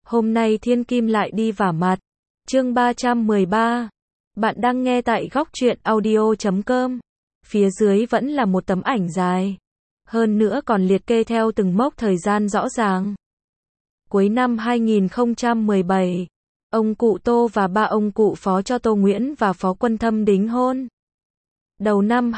Hôm nay thiên kim lại đi vả mặt. Chương 313. Bạn đang nghe tại góc truyện audio.com. Phía dưới vẫn là một tấm ảnh dài. Hơn nữa còn liệt kê theo từng mốc thời gian rõ ràng. Cuối năm 2017, ông cụ Tô và ba ông cụ Phó cho Tô Nguyễn và Phó Quân Thâm đính hôn. Đầu năm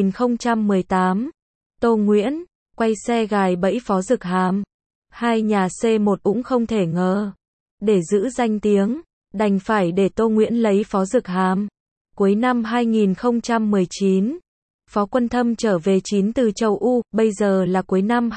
2018, Tô Nguyễn quay xe gài bẫy Phó Dực Hàm. Hai nhà C1 cũng không thể ngờ. Để giữ danh tiếng, đành phải để Tô Nguyễn lấy Phó Dực Hàm. Cuối năm 2019, Phó Quân Thâm trở về chín từ châu U, bây giờ là cuối năm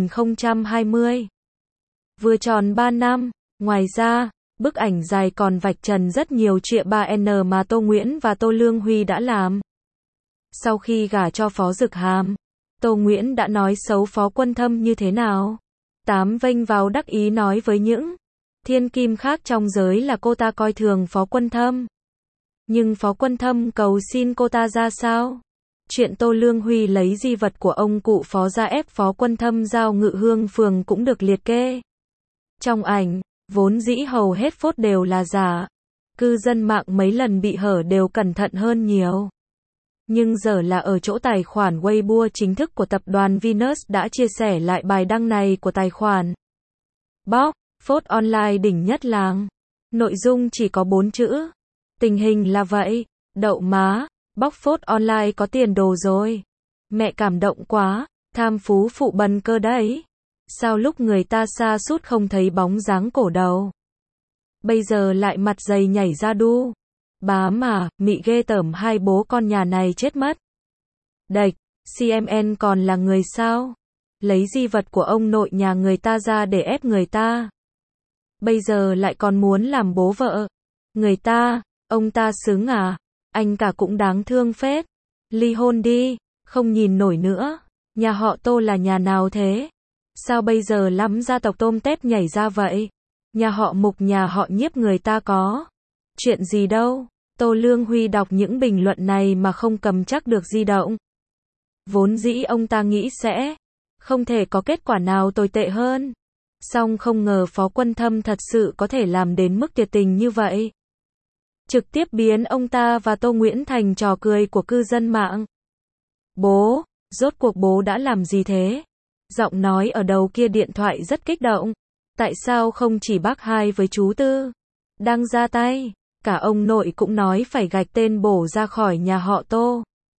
2020. Vừa tròn 3 năm, ngoài ra, bức ảnh dài còn vạch trần rất nhiều chuyện 3N mà Tô Nguyễn và Tô Lương Huy đã làm. Sau khi gả cho Phó Dực Hàm, Tô Nguyễn đã nói xấu Phó Quân Thâm như thế nào? Tám vênh vào đắc ý nói với những thiên kim khác trong giới là cô ta coi thường Phó Quân Thâm. Nhưng Phó Quân Thâm cầu xin cô ta ra sao? Chuyện Tô Lương Huy lấy di vật của ông cụ Phó ra ép Phó Quân Thâm giao Ngự Hương Phường cũng được liệt kê. Trong ảnh, vốn dĩ hầu hết phốt đều là giả. Cư dân mạng mấy lần bị hở đều cẩn thận hơn nhiều. Nhưng giờ là ở chỗ tài khoản Weibo chính thức của tập đoàn Venus đã chia sẻ lại bài đăng này của tài khoản Bóc, phốt online đỉnh nhất làng. Nội dung chỉ có 4 chữ. Tình hình là vậy, đậu má, bóc phốt online có tiền đồ rồi. Mẹ cảm động quá, tham phú phụ bần cơ đấy. Sao lúc người ta sa sút không thấy bóng dáng cổ đầu. Bây giờ lại mặt dày nhảy ra đu. Bá mà, mị ghê tởm hai bố con nhà này chết mất. Đệch, CMN còn là người sao? Lấy di vật của ông nội nhà người ta ra để ép người ta. Bây giờ lại còn muốn làm bố vợ. Người ta, ông ta xứng à? Anh cả cũng đáng thương phết. Ly hôn đi, không nhìn nổi nữa. Nhà họ Tô là nhà nào thế? Sao bây giờ lắm gia tộc tôm tép nhảy ra vậy? Nhà họ Mục nhà họ Nhiếp người ta có chuyện gì đâu. Tô Lương Huy đọc những bình luận này mà không cầm chắc được di động. Vốn dĩ ông ta nghĩ sẽ không thể có kết quả nào tồi tệ hơn. Song không ngờ Phó Quân Thâm thật sự có thể làm đến mức tuyệt tình như vậy. Trực tiếp biến ông ta và Tô Nguyễn thành trò cười của cư dân mạng. Bố, rốt cuộc bố đã làm gì thế? Giọng nói ở đầu kia điện thoại rất kích động. Tại sao không chỉ bác hai với chú Tư đang ra tay? Cả ông nội cũng nói phải gạch tên bổ ra khỏi nhà họ Tô.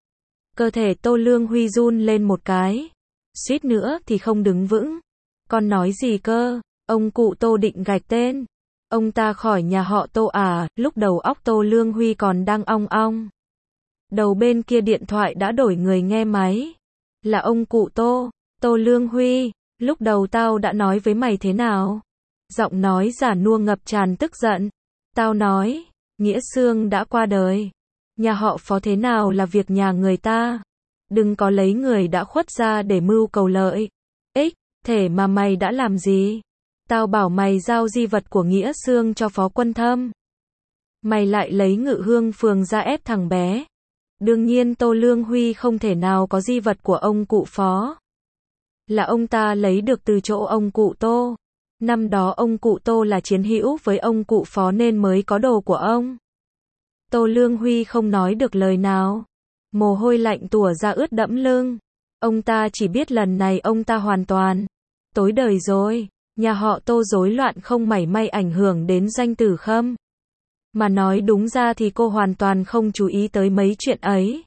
Cơ thể Tô Lương Huy run lên một cái. Suýt nữa thì không đứng vững. Con nói gì cơ? Ông cụ Tô định gạch tên ông ta khỏi nhà họ Tô à? Lúc đầu óc Tô Lương Huy còn đang ong ong. Đầu bên kia điện thoại đã đổi người nghe máy. Là ông cụ Tô. Tô Lương Huy, lúc đầu tao đã nói với mày thế nào? Giọng nói giả nua ngập tràn tức giận. Tao nói, Nghĩa Xương đã qua đời. Nhà họ Phó thế nào là việc nhà người ta. Đừng có lấy người đã khuất ra để mưu cầu lợi. Thể mà mày đã làm gì? Tao bảo mày giao di vật của Nghĩa Xương cho Phó Quân Thâm. Mày lại lấy Ngự Hương Phường ra ép thằng bé. Đương nhiên Tô Lương Huy không thể nào có di vật của ông cụ Phó. Là ông ta lấy được từ chỗ ông cụ Tô. Năm đó ông cụ Tô là chiến hữu với ông cụ Phó nên mới có đồ của ông. Tô Lương Huy không nói được lời nào. Mồ hôi lạnh tủa ra ướt đẫm lưng. Ông ta chỉ biết lần này ông ta hoàn toàn tối đời rồi. Nhà họ Tô rối loạn không mảy may ảnh hưởng đến danh Tử Khâm. Mà nói đúng ra thì cô hoàn toàn không chú ý tới mấy chuyện ấy.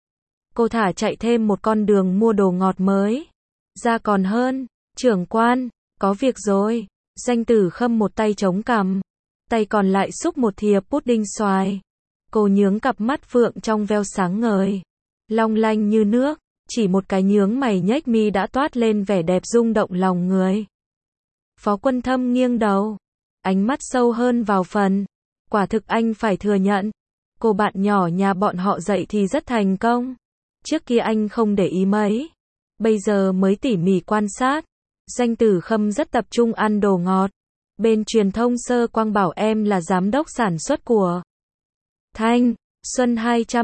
Cô thả chạy thêm một con đường mua đồ ngọt mới ra còn hơn. Trưởng quan, có việc rồi. Danh Tử Khâm một tay chống cằm, tay còn lại xúc một thìa pudding xoài. Cô nhướng cặp mắt phượng trong veo sáng ngời, long lanh như nước. Chỉ một cái nhướng mày nhếch mi đã toát lên vẻ đẹp rung động lòng người. Phó Quân Thâm nghiêng đầu, ánh mắt sâu hơn vào phần. Quả thực anh phải thừa nhận, cô bạn nhỏ nhà bọn họ dạy thì rất thành công. Trước kia anh không để ý mấy, bây giờ mới tỉ mỉ quan sát. Danh Tử Khâm rất tập trung ăn đồ ngọt. Bên truyền thông Sơ Quang bảo em là giám đốc sản xuất của Thanh Xuân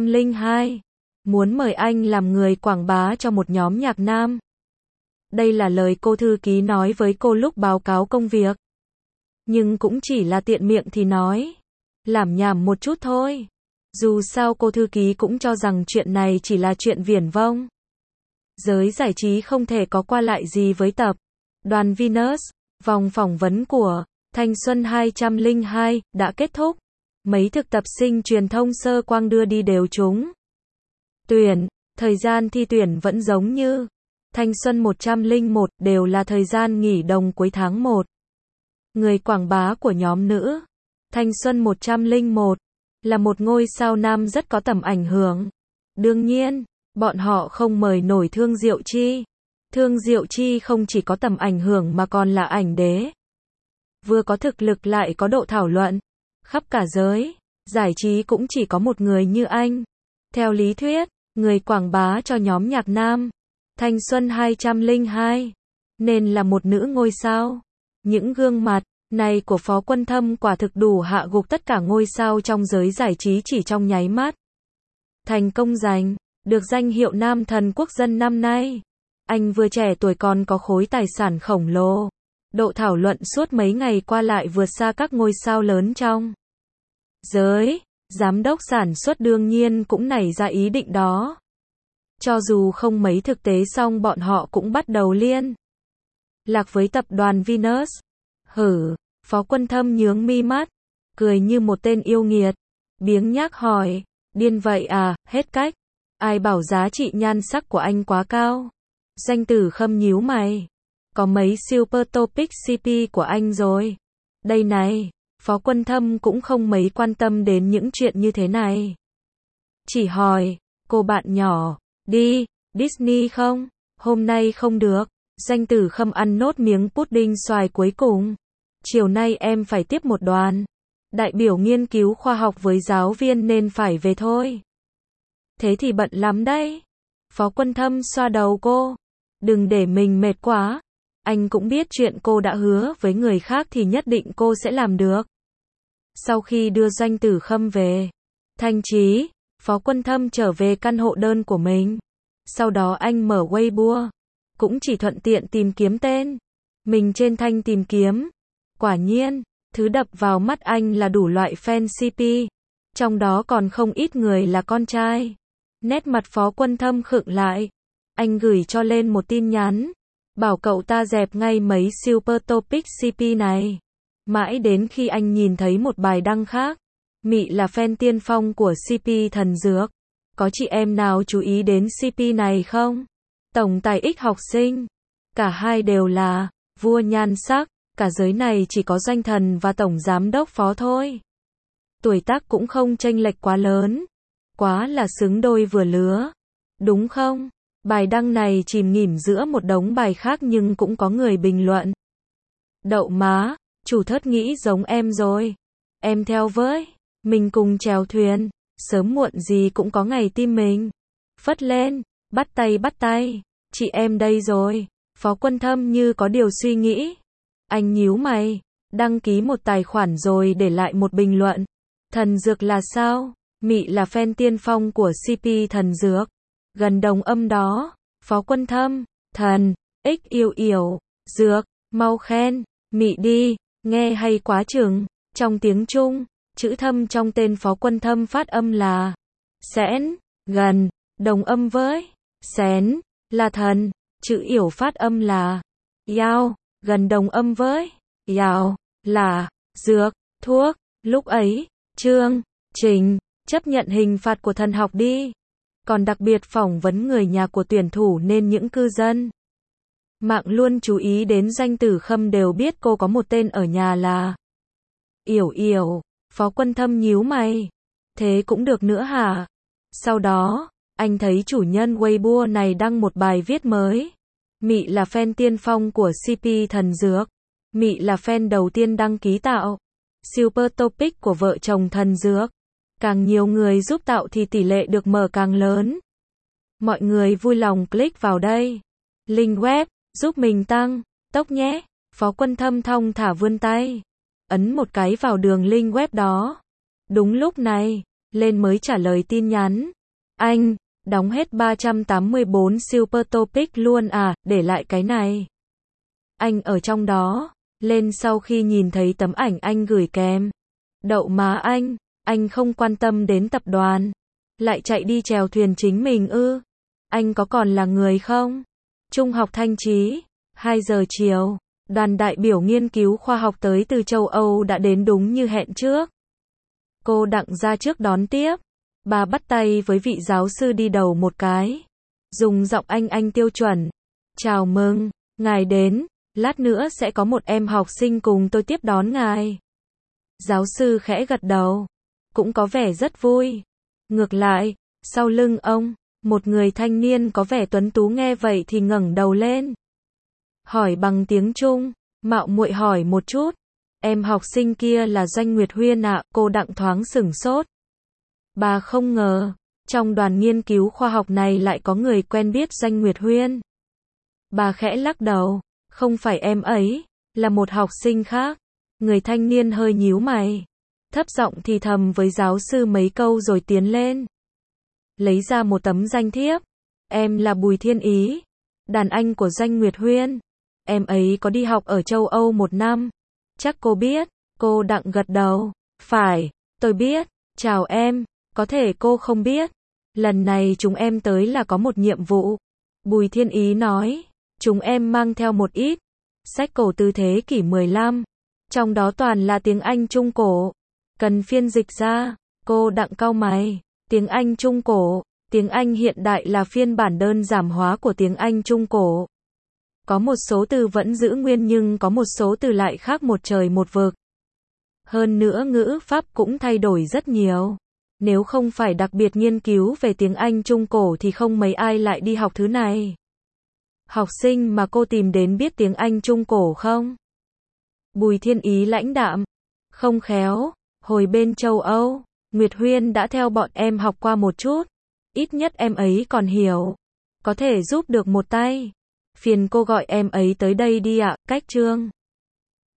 202. Muốn mời anh làm người quảng bá cho một nhóm nhạc nam. Đây là lời cô thư ký nói với cô lúc báo cáo công việc. Nhưng cũng chỉ là tiện miệng thì nói. Lảm nhảm một chút thôi. Dù sao cô thư ký cũng cho rằng chuyện này chỉ là chuyện viển vông. Giới giải trí không thể có qua lại gì với tập đoàn Venus. Vòng phỏng vấn của Thanh Xuân 202 đã kết thúc. Mấy thực tập sinh truyền thông sơ quang đưa đi đều trúng tuyển. Thời gian thi tuyển vẫn giống như Thanh Xuân 101, đều là thời gian nghỉ đồng cuối tháng 1. Người quảng bá của nhóm nữ Thanh Xuân 101 là một ngôi sao nam rất có tầm ảnh hưởng. Đương nhiên, bọn họ không mời nổi Thương Diệu Chi. Thương Diệu Chi không chỉ có tầm ảnh hưởng mà còn là ảnh đế. Vừa có thực lực lại có độ thảo luận. Khắp cả giới giải trí cũng chỉ có một người như anh. Theo lý thuyết, người quảng bá cho nhóm nhạc nam Thanh Xuân 202 nên là một nữ ngôi sao. Những gương mặt này của Phó Quân Thâm quả thực đủ hạ gục tất cả ngôi sao trong giới giải trí chỉ trong nháy mắt. Thành công giành được danh hiệu nam thần quốc dân năm nay. Anh vừa trẻ tuổi còn có khối tài sản khổng lồ. Độ thảo luận suốt mấy ngày qua lại vượt xa các ngôi sao lớn trong giới. Giám đốc sản xuất đương nhiên cũng nảy ra ý định đó. Cho dù không mấy thực tế song bọn họ cũng bắt đầu liên lạc với tập đoàn Venus. Phó Quân Thâm nhướng mi mắt, cười như một tên yêu nghiệt. Biếng nhác hỏi, điên vậy à, hết cách. Ai bảo giá trị nhan sắc của anh quá cao. Danh Tử Khâm nhíu mày. Có mấy super topic CP của anh rồi. Đây này, Phó Quân Thâm cũng không mấy quan tâm đến những chuyện như thế này. Chỉ hỏi, cô bạn nhỏ, đi Disney không? Hôm nay không được. Danh Tử Khâm ăn nốt miếng pudding xoài cuối cùng. Chiều nay em phải tiếp một đoàn đại biểu nghiên cứu khoa học với giáo viên nên phải về thôi. Thế thì bận lắm đấy. Phó Quân Thâm xoa đầu cô. Đừng để mình mệt quá. Anh cũng biết chuyện cô đã hứa với người khác thì nhất định cô sẽ làm được. Sau khi đưa Danh Tử Khâm về Thanh Trí, Phó Quân Thâm trở về căn hộ đơn của mình. Sau đó anh mở Weibo. Cũng chỉ thuận tiện tìm kiếm tên mình trên thanh tìm kiếm. Quả nhiên, thứ đập vào mắt anh là đủ loại fan CP. Trong đó còn không ít người là con trai. Nét mặt Phó Quân Thâm khựng lại. Anh gửi cho lên một tin nhắn. Bảo cậu ta dẹp ngay mấy super topic CP này. Mãi đến khi anh nhìn thấy một bài đăng khác. Mị là fan tiên phong của CP thần dược. Có chị em nào chú ý đến CP này không? Tổng tài X học sinh. Cả hai đều là vua nhan sắc. Cả giới này chỉ có Doanh Thần và Tổng Giám đốc Phó thôi. Tuổi tác cũng không chênh lệch quá lớn. Quá là xứng đôi vừa lứa. Đúng không? Bài đăng này chìm nghỉm giữa một đống bài khác nhưng cũng có người bình luận. Đậu má, chủ thớt nghĩ giống em rồi. Em theo với. Mình cùng chèo thuyền. Sớm muộn gì cũng có ngày tim mình phất lên. Bắt tay. Chị em đây rồi. Phó Quân Thâm như có điều suy nghĩ. Anh nhíu mày. Đăng ký một tài khoản rồi để lại một bình luận. Thần dược là sao? Mị là fan tiên phong của CP thần dược. Gần đồng âm đó. Phó Quân Thâm. Thần. X yêu. Dược. Mau khen. Mị đi. Nghe hay quá chừng. Trong tiếng Trung, chữ thâm trong tên Phó Quân Thâm phát âm là xén. Gần. Đồng âm với xén là thần. Chữ yểu phát âm là yao. Gần đồng âm với yao là dược, thuốc. Lúc ấy, Chương Trình chấp nhận hình phạt của thần học đi. Còn đặc biệt phỏng vấn người nhà của tuyển thủ nên những cư dân mạng luôn chú ý đến Danh Tử Khâm đều biết cô có một tên ở nhà là Yểu. Phó Quân Thâm nhíu mày. Thế cũng được nữa hả? Sau đó, anh thấy chủ nhân Weibo này đăng một bài viết mới. Mị là fan tiên phong của CP thần dược. Mị là fan đầu tiên đăng ký tạo super topic của vợ chồng thần dược. Càng nhiều người giúp tạo thì tỷ lệ được mở càng lớn. Mọi người vui lòng click vào đây. Link web, giúp mình tăng tốc nhé. Phó Quân Thâm thong thả vươn tay. Ấn một cái vào đường link web đó. Đúng lúc này, lên mới trả lời tin nhắn. Anh, đóng hết 384 super topic luôn à, để lại cái này. Anh ở trong đó. lên sau khi nhìn thấy tấm ảnh anh gửi kèm. Đậu má anh không quan tâm đến tập đoàn, lại chạy đi chèo thuyền chính mình ư? Anh có còn là người không? Trung học Thanh Chí, 2 giờ chiều, đoàn đại biểu nghiên cứu khoa học tới từ châu Âu đã đến đúng như hẹn trước. Cô Đặng ra trước đón tiếp. Bà bắt tay với vị giáo sư đi đầu một cái. Dùng giọng anh tiêu chuẩn. Chào mừng, ngài đến, lát nữa sẽ có một em học sinh cùng tôi tiếp đón ngài. Giáo sư khẽ gật đầu, cũng có vẻ rất vui. Ngược lại, sau lưng ông, một người thanh niên có vẻ tuấn tú nghe vậy thì ngẩng đầu lên. Hỏi bằng tiếng Trung, mạo muội hỏi một chút. Em học sinh kia là Doanh Nguyệt Huyên ạ, cô Đặng thoáng sửng sốt. Bà không ngờ, trong đoàn nghiên cứu khoa học này lại có người quen biết Doanh Nguyệt Huyên. Bà khẽ lắc đầu, không phải em ấy, là một học sinh khác. Người thanh niên hơi nhíu mày, thấp giọng thì thầm với giáo sư mấy câu rồi tiến lên. Lấy ra một tấm danh thiếp. Em là Bùi Thiên Ý, đàn anh của Doanh Nguyệt Huyên. Em ấy có đi học ở châu Âu 1 năm. Chắc cô biết. Cô Đặng gật đầu. Phải, tôi biết. Chào em. Có thể cô không biết. Lần này chúng em tới là có một nhiệm vụ. Bùi Thiên Ý nói. Chúng em mang theo một ít sách cổ từ thế kỷ 15. Trong đó toàn là tiếng Anh Trung cổ. Cần phiên dịch ra. Cô Đặng cau mày. Tiếng Anh Trung cổ. Tiếng Anh hiện đại là phiên bản đơn giản hóa của tiếng Anh Trung cổ. Có một số từ vẫn giữ nguyên nhưng có một số từ lại khác một trời một vực. Hơn nữa ngữ pháp cũng thay đổi rất nhiều. Nếu không phải đặc biệt nghiên cứu về tiếng Anh Trung cổ thì không mấy ai lại đi học thứ này. Học sinh mà cô tìm đến biết tiếng Anh Trung cổ không? Bùi Thiên Ý lãnh đạm. Không khéo, hồi bên châu Âu, Nguyệt Huyên đã theo bọn em học qua một chút. Ít nhất em ấy còn hiểu. Có thể giúp được một tay. Phiền cô gọi em ấy tới đây đi ạ, Cách Trương.